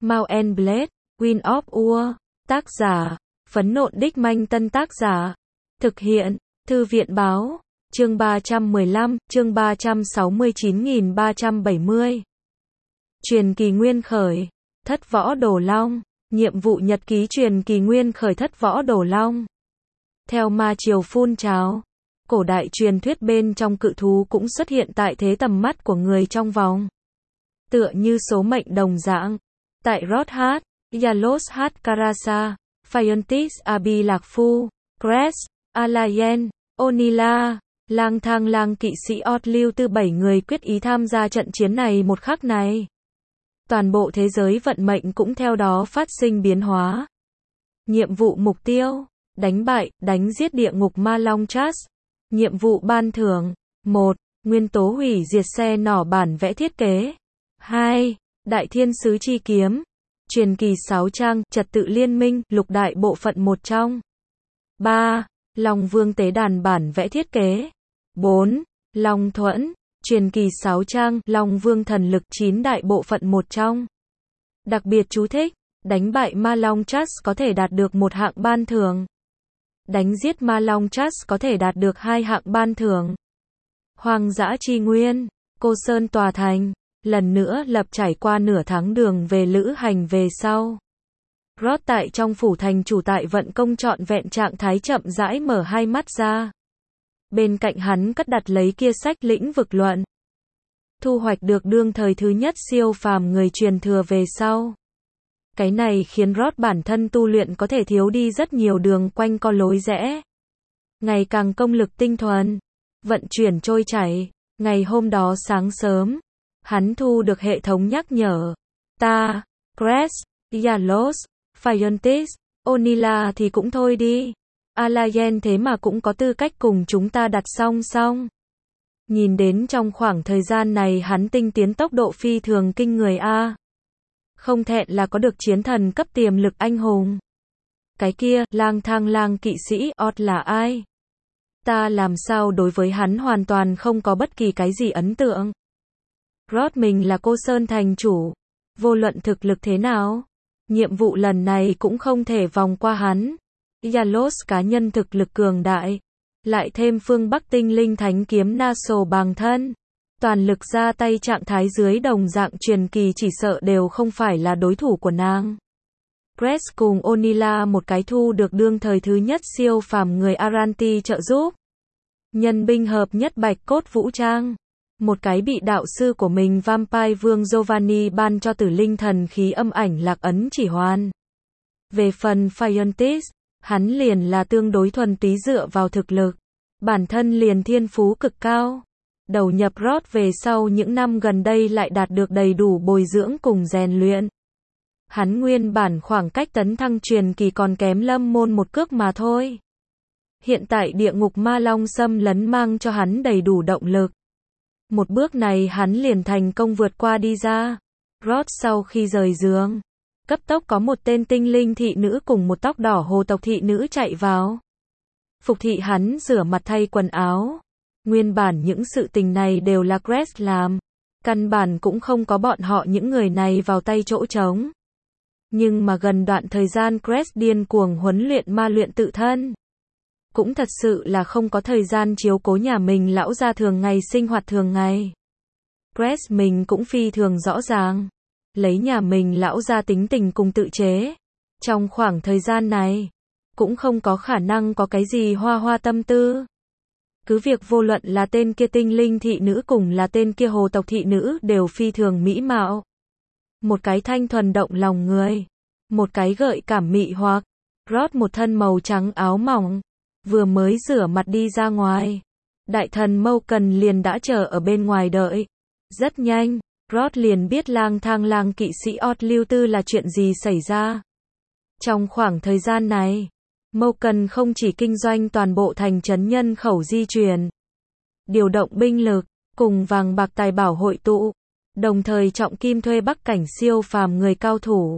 Mount and Blade, Wind of War. Tác giả, Phấn Nộn Đích Manh. Tân tác giả, thực hiện, Thư viện Báo. Chương 315, chương 369.370. Truyền kỳ nguyên khởi, Thất Võ Đồ Long. Nhiệm vụ nhật ký truyền kỳ nguyên khởi Thất Võ Đồ Long. Theo ma triều phun trào, cổ đại truyền thuyết bên trong cự thú cũng xuất hiện tại thế tầm mắt của người trong vòng. Tựa như số mệnh đồng dạng. Tại Rodhat, Yalos Hát Karasa, Phiontis Abi Lạc Phu, Crest, Alayen, Onila, lang thang lang kỵ sĩ Ot Lưu Tư 7 người quyết ý tham gia trận chiến này một khắc này. Toàn bộ thế giới vận mệnh cũng theo đó phát sinh biến hóa. Nhiệm vụ mục tiêu, đánh bại, đánh giết địa ngục ma long Chas. Nhiệm vụ ban thưởng, 1. Nguyên tố hủy diệt xe nỏ bản vẽ thiết kế. 2. Đại thiên sứ chi kiếm. Truyền kỳ 6 trang, trật tự liên minh, lục đại bộ phận một trong. 3. Long vương tế đàn bản vẽ thiết kế. 4. Long thuẫn. Truyền kỳ 6 trang, Long vương thần lực 9 đại bộ phận một trong. Đặc biệt chú thích, đánh bại ma long Chas có thể đạt được một hạng ban thưởng. Đánh giết ma long Chas có thể đạt được 2 hạng ban thưởng. Hoang dã chi nguyên, Cô Sơn tòa thành, lần nữa lập trải qua nửa tháng đường về lữ hành về sau. Rod tại trong phủ thành chủ tại vận công trọn vẹn trạng thái chậm rãi mở hai mắt ra. Bên cạnh hắn cất đặt lấy kia sách lĩnh vực luận. Thu hoạch được đương thời thứ nhất siêu phàm người truyền thừa về sau. Cái này khiến Rod bản thân tu luyện có thể thiếu đi rất nhiều đường quanh co lối rẽ. Ngày càng công lực tinh thuần, vận chuyển trôi chảy. Ngày hôm đó sáng sớm, hắn thu được hệ thống nhắc nhở. Ta, Crest, Yalos, Phiontis, Onila thì cũng thôi đi. Alayen thế mà cũng có tư cách cùng chúng ta đặt song song. Nhìn đến trong khoảng thời gian này hắn tinh tiến tốc độ phi thường kinh người a. Không thẹn là có được chiến thần cấp tiềm lực anh hùng. Cái kia, lang thang lang kỵ sĩ Ot là ai? Ta làm sao đối với hắn hoàn toàn không có bất kỳ cái gì ấn tượng. Rod mình là Cô Sơn thành chủ. Vô luận thực lực thế nào, nhiệm vụ lần này cũng không thể vòng qua hắn. Yalos cá nhân thực lực cường đại, lại thêm phương Bắc tinh linh thánh kiếm Naso bằng thân. Toàn lực ra tay trạng thái dưới đồng dạng truyền kỳ chỉ sợ đều không phải là đối thủ của nàng. Crest cùng Onila một cái thu được đương thời thứ nhất siêu phàm người Aranti trợ giúp. Nhân binh hợp nhất bạch cốt vũ trang. Một cái bị đạo sư của mình Vampire Vương Giovanni ban cho tử linh thần khí âm ảnh lạc ấn chỉ hoàn. Về phần Phiontis, hắn liền là tương đối thuần túy dựa vào thực lực. Bản thân liền thiên phú cực cao. Đầu nhập Rod về sau những năm gần đây lại đạt được đầy đủ bồi dưỡng cùng rèn luyện. Hắn nguyên bản khoảng cách tấn thăng truyền kỳ còn kém Lâm Môn một cước mà thôi. Hiện tại địa ngục ma long xâm lấn mang cho hắn đầy đủ động lực. Một bước này hắn liền thành công vượt qua đi ra. Rod sau khi rời giường, cấp tốc có một tên tinh linh thị nữ cùng một tóc đỏ hồ tộc thị nữ chạy vào. Phục thị hắn rửa mặt thay quần áo. Nguyên bản những sự tình này đều là Crest làm. Căn bản cũng không có bọn họ những người này vào tay chỗ trống. Nhưng mà gần đoạn thời gian Crest điên cuồng huấn luyện ma luyện tự thân. Cũng thật sự là không có thời gian chiếu cố nhà mình lão gia thường ngày sinh hoạt thường ngày. Crest mình cũng phi thường rõ ràng. Lấy nhà mình lão gia tính tình cùng tự chế. Trong khoảng thời gian này, cũng không có khả năng có cái gì hoa hoa tâm tư. Cứ việc vô luận là tên kia tinh linh thị nữ cùng là tên kia hồ tộc thị nữ đều phi thường mỹ mạo. Một cái thanh thuần động lòng người. Một cái gợi cảm mị hoặc. Rod một thân màu trắng áo mỏng. Vừa mới rửa mặt đi ra ngoài. Đại thần Mâu-cần liền đã chờ ở bên ngoài đợi. Rất nhanh, Rod liền biết lang thang lang kỵ sĩ Ot Lưu Tư là chuyện gì xảy ra. Trong khoảng thời gian này, Mâu-cần không chỉ kinh doanh toàn bộ thành trấn nhân khẩu di chuyển, điều động binh lực, cùng vàng bạc tài bảo hội tụ, đồng thời trọng kim thuê Bắc cảnh siêu phàm người cao thủ.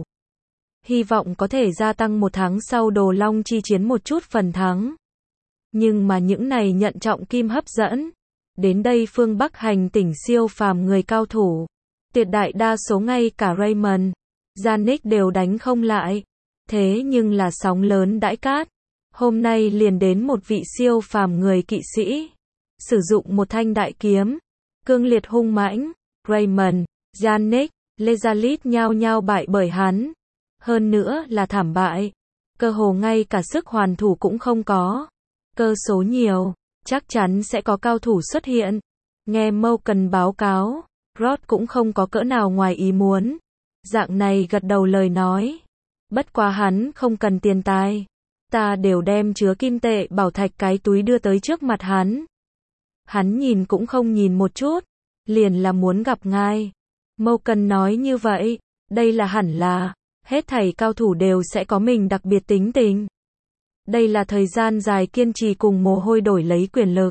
Hy vọng có thể gia tăng một tháng sau Đồ Long chi chiến một chút phần thắng. Nhưng mà những này nhận trọng kim hấp dẫn. Đến đây phương Bắc hành tỉnh siêu phàm người cao thủ. Tuyệt đại đa số ngay cả Raymond, Yannick đều đánh không lại. Thế nhưng là sóng lớn đãi cát. Hôm nay liền đến một vị siêu phàm người kỵ sĩ. Sử dụng một thanh đại kiếm. Cương liệt hung mãnh. Raymond, Yannick, Lezalit nhao nhao bại bởi hắn. Hơn nữa là thảm bại. Cơ hồ ngay cả sức hoàn thủ cũng không có. Cơ số nhiều, chắc chắn sẽ có cao thủ xuất hiện. Nghe Morgan báo cáo, Rod cũng không có cỡ nào ngoài ý muốn. Dạng này gật đầu lời nói. Bất quá hắn không cần tiền tài. Ta đều đem chứa kim tệ bảo thạch cái túi đưa tới trước mặt hắn. Hắn nhìn cũng không nhìn một chút. Liền là muốn gặp ngài. Morgan nói như vậy, đây là hẳn là, hết thảy cao thủ đều sẽ có mình đặc biệt tính tình. Đây là thời gian dài kiên trì cùng mồ hôi đổi lấy quyền lực.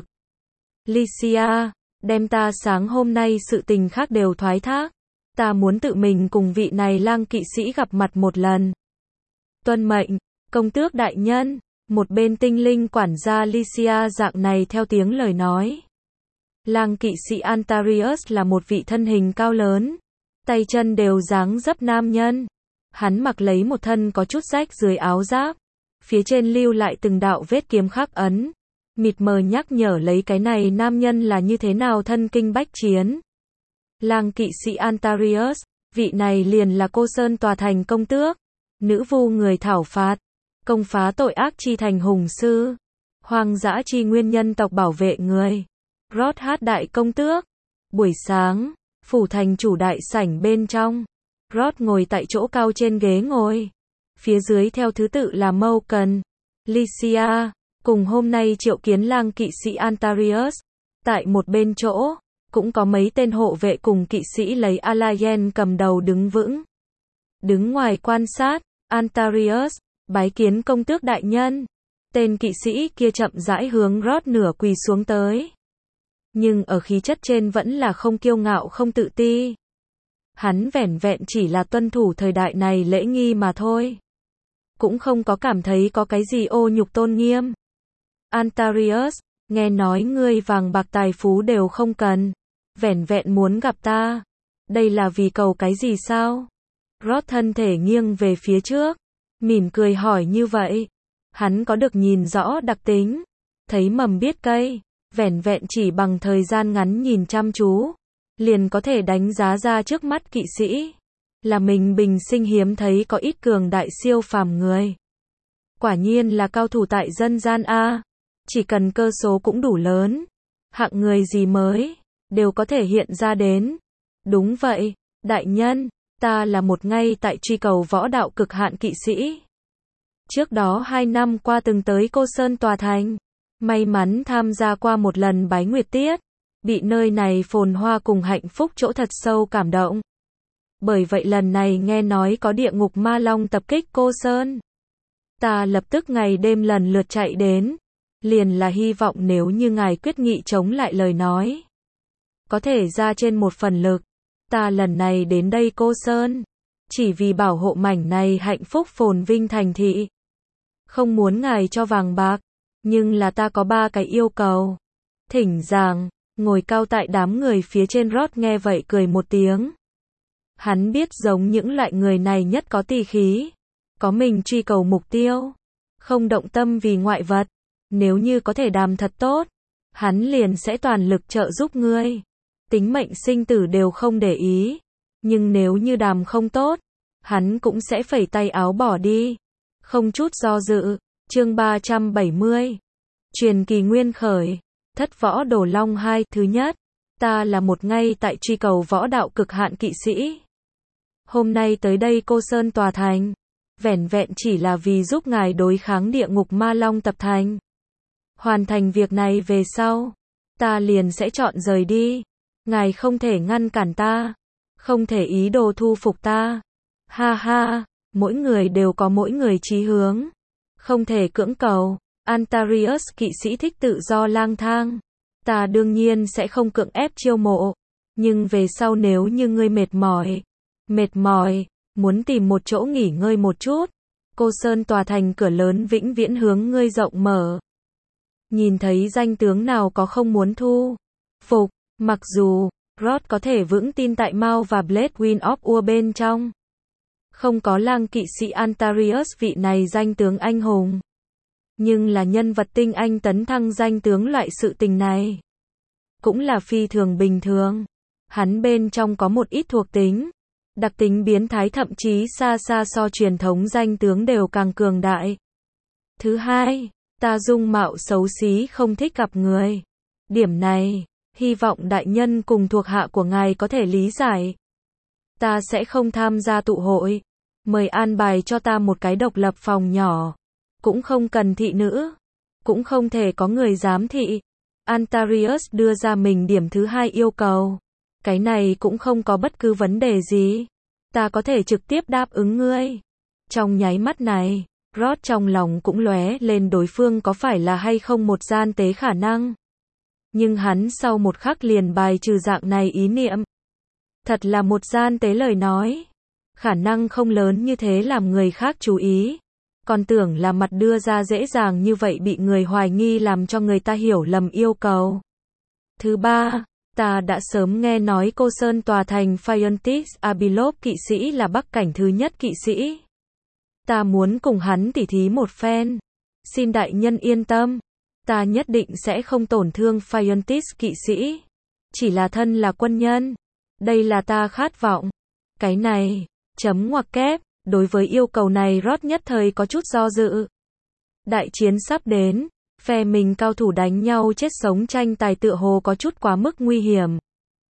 Licia, đem ta sáng hôm nay sự tình khác đều thoái thác. Ta muốn tự mình cùng vị này lang kỵ sĩ gặp mặt một lần. Tuân mệnh, công tước đại nhân. Một bên tinh linh quản gia Licia dạng này theo tiếng lời nói. Lang kỵ sĩ Antarius là một vị thân hình cao lớn. Tay chân đều dáng dấp nam nhân. Hắn mặc lấy một thân có chút rách dưới áo giáp. Phía trên lưu lại từng đạo vết kiếm khắc ấn. Mịt mờ nhắc nhở lấy cái này nam nhân là như thế nào thân kinh bách chiến. Lang kỵ sĩ Antarius, vị này liền là Cô Sơn Tòa Thành công tước. Nữ vu người thảo phạt. Công phá tội ác chi thành hùng sư. Hoang dã chi nguyên nhân tộc bảo vệ người. Rod hát đại công tước. Buổi sáng, phủ thành chủ đại sảnh bên trong. Rod ngồi tại chỗ cao trên ghế ngồi. Phía dưới theo thứ tự là Morgan, Licia, cùng hôm nay triệu kiến lang kỵ sĩ Antarius. Tại một bên chỗ, cũng có mấy tên hộ vệ cùng kỵ sĩ lấy Alayen cầm đầu đứng vững. Đứng ngoài quan sát, Antarius, bái kiến công tước đại nhân. Tên kỵ sĩ kia chậm rãi hướng Rod nửa quỳ xuống tới. Nhưng ở khí chất trên vẫn là không kiêu ngạo không tự ti. Hắn vẻn vẹn chỉ là tuân thủ thời đại này lễ nghi mà thôi. Cũng không có cảm thấy có cái gì ô nhục tôn nghiêm. Antarius, nghe nói ngươi vàng bạc tài phú đều không cần. Vẻn vẹn muốn gặp ta. Đây là vì cầu cái gì sao? Rod thân thể nghiêng về phía trước. Mỉm cười hỏi như vậy. Hắn có được nhìn rõ đặc tính. Thấy mầm biết cây. Vẻn vẹn chỉ bằng thời gian ngắn nhìn chăm chú. Liền có thể đánh giá ra trước mắt kỵ sĩ. Là mình bình sinh hiếm thấy có ít cường đại siêu phàm người. Quả nhiên là cao thủ tại dân gian A. Chỉ cần cơ số cũng đủ lớn. Hạng người gì mới, đều có thể hiện ra đến. Đúng vậy, đại nhân, ta là một ngay tại truy cầu võ đạo cực hạn kỵ sĩ. Trước đó 2 năm qua từng tới Cô Sơn Tòa Thành. May mắn tham gia qua một lần bái nguyệt tiết. Bị nơi này phồn hoa cùng hạnh phúc chỗ thật sâu cảm động. Bởi vậy lần này nghe nói có địa ngục ma long tập kích Cô Sơn. Ta lập tức ngày đêm lần lượt chạy đến. Liền là hy vọng nếu như ngài quyết nghị chống lại lời nói. Có thể ra trên một phần lực. Ta lần này đến đây Cô Sơn. Chỉ vì bảo hộ mảnh này hạnh phúc phồn vinh thành thị. Không muốn ngài cho vàng bạc. Nhưng là ta có 3 cái yêu cầu. Thỉnh giảng, ngồi cao tại đám người phía trên Rod nghe vậy cười một tiếng. Hắn biết giống những loại người này nhất có tỳ khí. Có mình truy cầu mục tiêu. Không động tâm vì ngoại vật. Nếu như có thể đàm thật tốt. Hắn liền sẽ toàn lực trợ giúp ngươi. Tính mệnh sinh tử đều không để ý. Nhưng nếu như đàm không tốt. Hắn cũng sẽ phẩy tay áo bỏ đi. Không chút do dự. Chương 370. Truyền kỳ nguyên khởi. Thất võ đồ long 2. Thứ nhất. Ta là một ngay tại truy cầu võ đạo cực hạn kỵ sĩ. Hôm nay tới đây Cô Sơn Tòa Thành. Vẻn vẹn chỉ là vì giúp ngài đối kháng địa ngục ma long tập thành. Hoàn thành việc này về sau. Ta liền sẽ chọn rời đi. Ngài không thể ngăn cản ta. Không thể ý đồ thu phục ta. Ha ha. Mỗi người đều có mỗi người chí hướng. Không thể cưỡng cầu. Antarius kỵ sĩ thích tự do lang thang. Ta đương nhiên sẽ không cưỡng ép chiêu mộ. Nhưng về sau nếu như ngươi mệt mỏi, muốn tìm một chỗ nghỉ ngơi một chút. Cô Sơn Tòa Thành cửa lớn vĩnh viễn hướng ngươi rộng mở. Nhìn thấy danh tướng nào có không muốn thu phục. Mặc dù, Rod có thể vững tin tại Mao và Blade Wind of Ur bên trong. Không có lang kỵ sĩ Antarius vị này danh tướng anh hùng. Nhưng là nhân vật tinh anh tấn thăng danh tướng loại sự tình này. Cũng là phi thường bình thường. Hắn bên trong có một ít thuộc tính. Đặc tính biến thái thậm chí xa xa so truyền thống danh tướng đều càng cường đại. Thứ hai, ta dung mạo xấu xí không thích gặp người. Điểm này, hy vọng đại nhân cùng thuộc hạ của ngài có thể lý giải. Ta sẽ không tham gia tụ hội. Mời an bài cho ta một cái độc lập phòng nhỏ. Cũng không cần thị nữ. Cũng không thể có người giám thị. Antarius đưa ra mình điểm thứ hai yêu cầu. Cái này cũng không có bất cứ vấn đề gì. Ta có thể trực tiếp đáp ứng ngươi. Trong nháy mắt này, Rod trong lòng cũng lóe lên đối phương có phải là hay không một gian tế khả năng. Nhưng hắn sau một khắc liền bài trừ dạng này ý niệm. Thật là một gian tế lời nói. Khả năng không lớn như thế làm người khác chú ý. Còn tưởng là mặt đưa ra dễ dàng như vậy bị người hoài nghi làm cho người ta hiểu lầm yêu cầu. Thứ ba, ta đã sớm nghe nói Cô Sơn tòa thành Phiontis Abilov kỵ sĩ là bắc cảnh thứ nhất kỵ sĩ. Ta muốn cùng hắn tỉ thí một phen. Xin đại nhân yên tâm. Ta nhất định sẽ không tổn thương Phiontis kỵ sĩ. Chỉ là thân là quân nhân. Đây là ta khát vọng. Cái này, chấm ngoặc kép, đối với yêu cầu này Rod nhất thời có chút do dự. Đại chiến sắp đến, phe mình cao thủ đánh nhau chết sống tranh tài tựa hồ có chút quá mức nguy hiểm.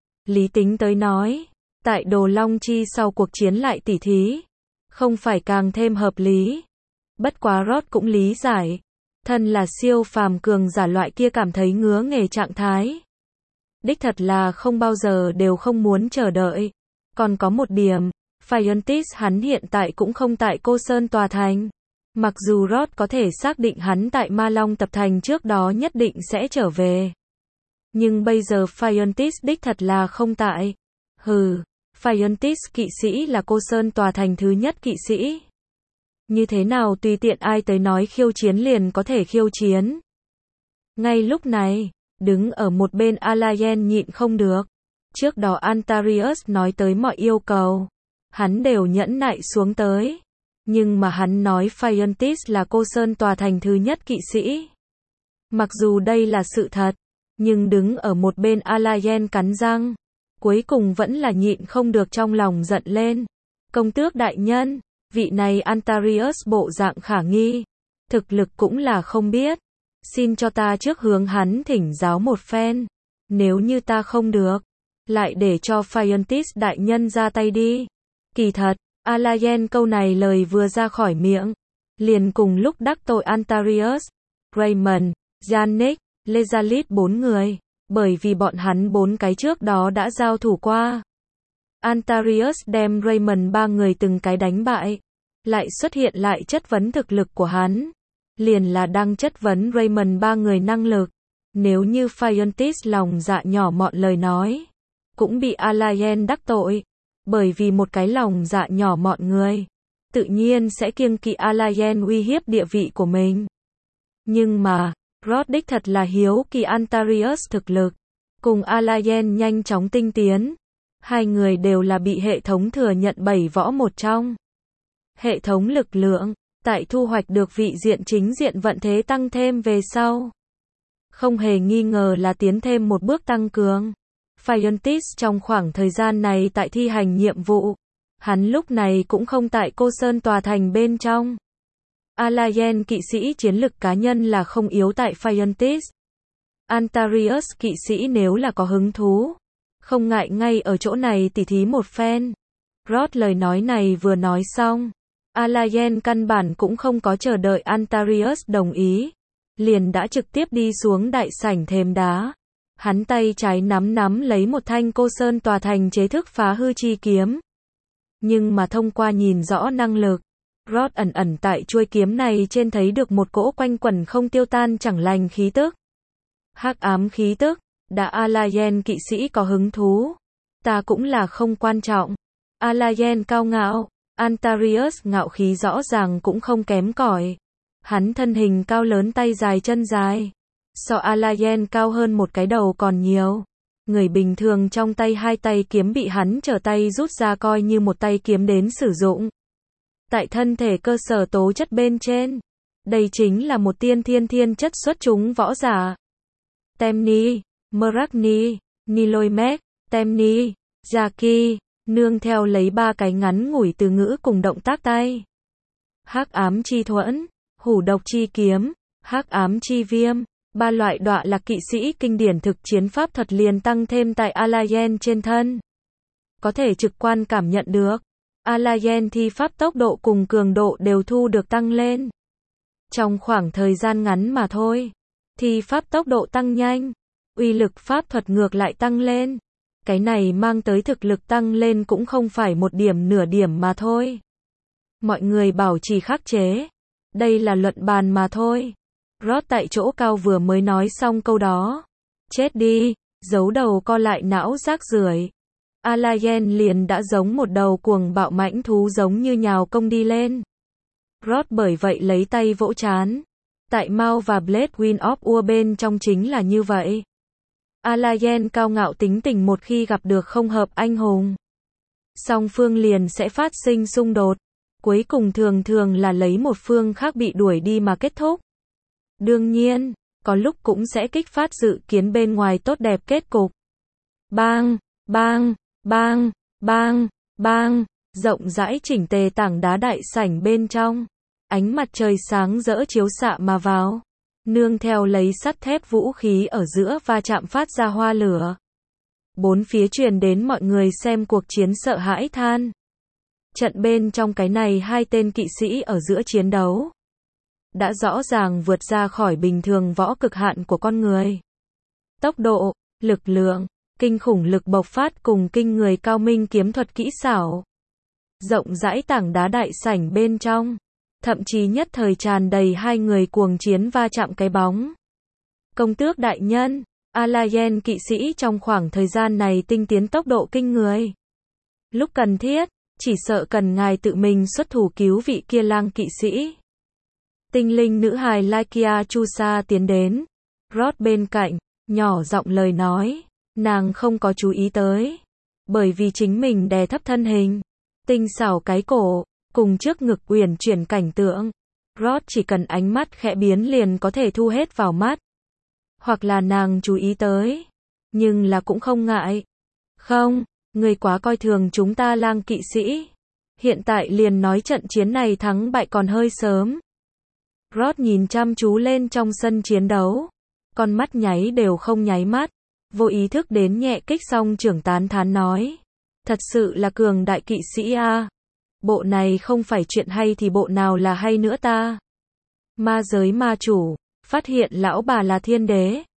Lý tính tới nói, tại Đồ Long Chi sau cuộc chiến lại tỉ thí, không phải càng thêm hợp lý. Bất quá Rod cũng lý giải, thân là siêu phàm cường giả loại kia cảm thấy ngứa nghề trạng thái. Đích thật là không bao giờ đều không muốn chờ đợi. Còn có một điểm, Phiontis hắn hiện tại cũng không tại Cô Sơn tòa thành. Mặc dù Rod có thể xác định hắn tại Ma Long tập thành trước đó nhất định sẽ trở về. Nhưng bây giờ Phiontis đích thật là không tại. Hừ, Phiontis kỵ sĩ là Cô Sơn tòa thành thứ nhất kỵ sĩ. Như thế nào tùy tiện ai tới nói khiêu chiến liền có thể khiêu chiến. Ngay lúc này, đứng ở một bên Alayen nhịn không được. Trước đó Antarius nói tới mọi yêu cầu. Hắn đều nhẫn nại xuống tới. Nhưng mà hắn nói Phiontis là Cô Sơn tòa thành thứ nhất kỵ sĩ. Mặc dù đây là sự thật, nhưng đứng ở một bên Alayen cắn răng. Cuối cùng vẫn là nhịn không được trong lòng giận lên. Công tước đại nhân, vị này Antarius bộ dạng khả nghi. Thực lực cũng là không biết. Xin cho ta trước hướng hắn thỉnh giáo một phen. Nếu như ta không được, lại để cho Phiontis đại nhân ra tay đi. Kỳ thật, Alayen câu này lời vừa ra khỏi miệng, liền cùng lúc đắc tội Antarius, Raymond, Yannick, Lezalit 4 người, bởi vì bọn hắn 4 cái trước đó đã giao thủ qua. Antarius đem Raymond 3 người từng cái đánh bại, lại xuất hiện lại chất vấn thực lực của hắn, liền là đang chất vấn Raymond 3 người năng lực. Nếu như Phiontis lòng dạ nhỏ mọn lời nói, cũng bị Alayen đắc tội. Bởi vì một cái lòng dạ nhỏ mọn người, tự nhiên sẽ kiêng kỵ Alayen uy hiếp địa vị của mình. Nhưng mà, Rod đích thật là hiếu kỳ Antarius thực lực, cùng Alayen nhanh chóng tinh tiến. Hai người đều là bị hệ thống thừa nhận 7 võ một trong. Hệ thống lực lượng, tại thu hoạch được vị diện chính diện vận thế tăng thêm về sau. Không hề nghi ngờ là tiến thêm một bước tăng cường. Phiontis trong khoảng thời gian này tại thi hành nhiệm vụ, hắn lúc này cũng không tại Cô Sơn tòa thành bên trong. Alayen kỵ sĩ chiến lực cá nhân là không yếu tại Phiontis. Antarius kỵ sĩ nếu là có hứng thú, không ngại ngay ở chỗ này tỉ thí một phen. Rod lời nói này vừa nói xong, Alayen căn bản cũng không có chờ đợi Antarius đồng ý, liền đã trực tiếp đi xuống đại sảnh thềm đá. Hắn tay trái nắm lấy một thanh Cô Sơn tòa thành chế thức phá hư chi kiếm. Nhưng mà thông qua nhìn rõ năng lực, Rod ẩn tại chuôi kiếm này trên thấy được một cỗ quanh quẩn không tiêu tan chẳng lành khí tức. Hắc ám khí tức, đã Alayen kỵ sĩ có hứng thú. Ta cũng là không quan trọng. Alayen cao ngạo, Antarius ngạo khí rõ ràng cũng không kém cỏi. Hắn thân hình cao lớn tay dài chân dài. So Alayen cao hơn một cái đầu còn nhiều. Người bình thường trong tay hai tay kiếm bị hắn trở tay rút ra coi như một tay kiếm đến sử dụng. tại thân thể cơ sở tố chất bên trên. Đây chính là một thiên chất xuất chúng võ giả. Temni, Mragni, Niloimek, Temni, Jaki, nương theo lấy 3 cái ngắn ngủi từ ngữ cùng động tác tay. Hắc ám chi thuẫn, hủ độc chi kiếm, hắc ám chi viêm, 3 loại đọa lạc kỵ sĩ kinh điển thực chiến pháp thuật liền tăng thêm tại Alayen trên thân. Có thể trực quan cảm nhận được, Alayen thi pháp tốc độ cùng cường độ đều thu được tăng lên. Trong khoảng thời gian ngắn mà thôi, thi pháp tốc độ tăng nhanh, uy lực pháp thuật ngược lại tăng lên. Cái này mang tới thực lực tăng lên cũng không phải một điểm nửa điểm mà thôi. Mọi người bảo trì khắc chế. Đây là luận bàn mà thôi. Rod tại chỗ cao vừa mới nói xong câu đó. Chết đi, giấu đầu co lại não rác rưởi. Alayen liền đã giống một đầu cuồng bạo mãnh thú giống như nhào công đi lên. Rod bởi vậy lấy tay vỗ trán. Tại Mao và Blade Wind of Ur bên trong chính là như vậy. Alayen cao ngạo tính tình một khi gặp được không hợp anh hùng, song phương liền sẽ phát sinh xung đột. Cuối cùng thường là lấy một phương khác bị đuổi đi mà kết thúc. Đương nhiên, có lúc cũng sẽ kích phát dự kiến bên ngoài tốt đẹp kết cục. Bang, bang, bang, bang, bang, rộng rãi chỉnh tề tảng đá đại sảnh bên trong. Ánh mặt trời sáng rỡ chiếu xạ mà vào. Nương theo lấy sắt thép vũ khí ở giữa va chạm phát ra hoa lửa. Bốn phía truyền đến mọi người xem cuộc chiến sợ hãi than. Trận bên trong cái này 2 tên kỵ sĩ ở giữa chiến đấu đã rõ ràng vượt ra khỏi bình thường võ cực hạn của con người. Tốc độ, lực lượng, kinh khủng lực bộc phát cùng kinh người cao minh kiếm thuật kỹ xảo. Rộng rãi tảng đá đại sảnh bên trong, thậm chí nhất thời tràn đầy 2 người cuồng chiến va chạm cái bóng. Công tước đại nhân, Alayen kỵ sĩ trong khoảng thời gian này tinh tiến tốc độ kinh người. Lúc cần thiết, chỉ sợ cần ngài tự mình xuất thủ cứu vị kia lang kỵ sĩ. Tinh linh nữ hài Lykia Chusa tiến đến. Rod bên cạnh, nhỏ giọng lời nói. Nàng không có chú ý tới. Bởi vì chính mình đè thấp thân hình. Tinh xảo cái cổ, cùng trước ngực uyển chuyển cảnh tượng. Rod chỉ cần ánh mắt khẽ biến liền có thể thu hết vào mắt. Hoặc là nàng chú ý tới. Nhưng là cũng không ngại. Không, người quá coi thường chúng ta lang kỵ sĩ. Hiện tại liền nói trận chiến này thắng bại còn hơi sớm. Rod nhìn chăm chú lên trong sân chiến đấu. Con mắt nháy đều không nháy mắt. Vô ý thức đến nhẹ kích xong trưởng tán thán nói. Thật sự là cường đại kỵ sĩ a. Bộ này không phải chuyện hay thì bộ nào là hay nữa ta. Ma giới ma chủ, phát hiện lão bà là thiên đế.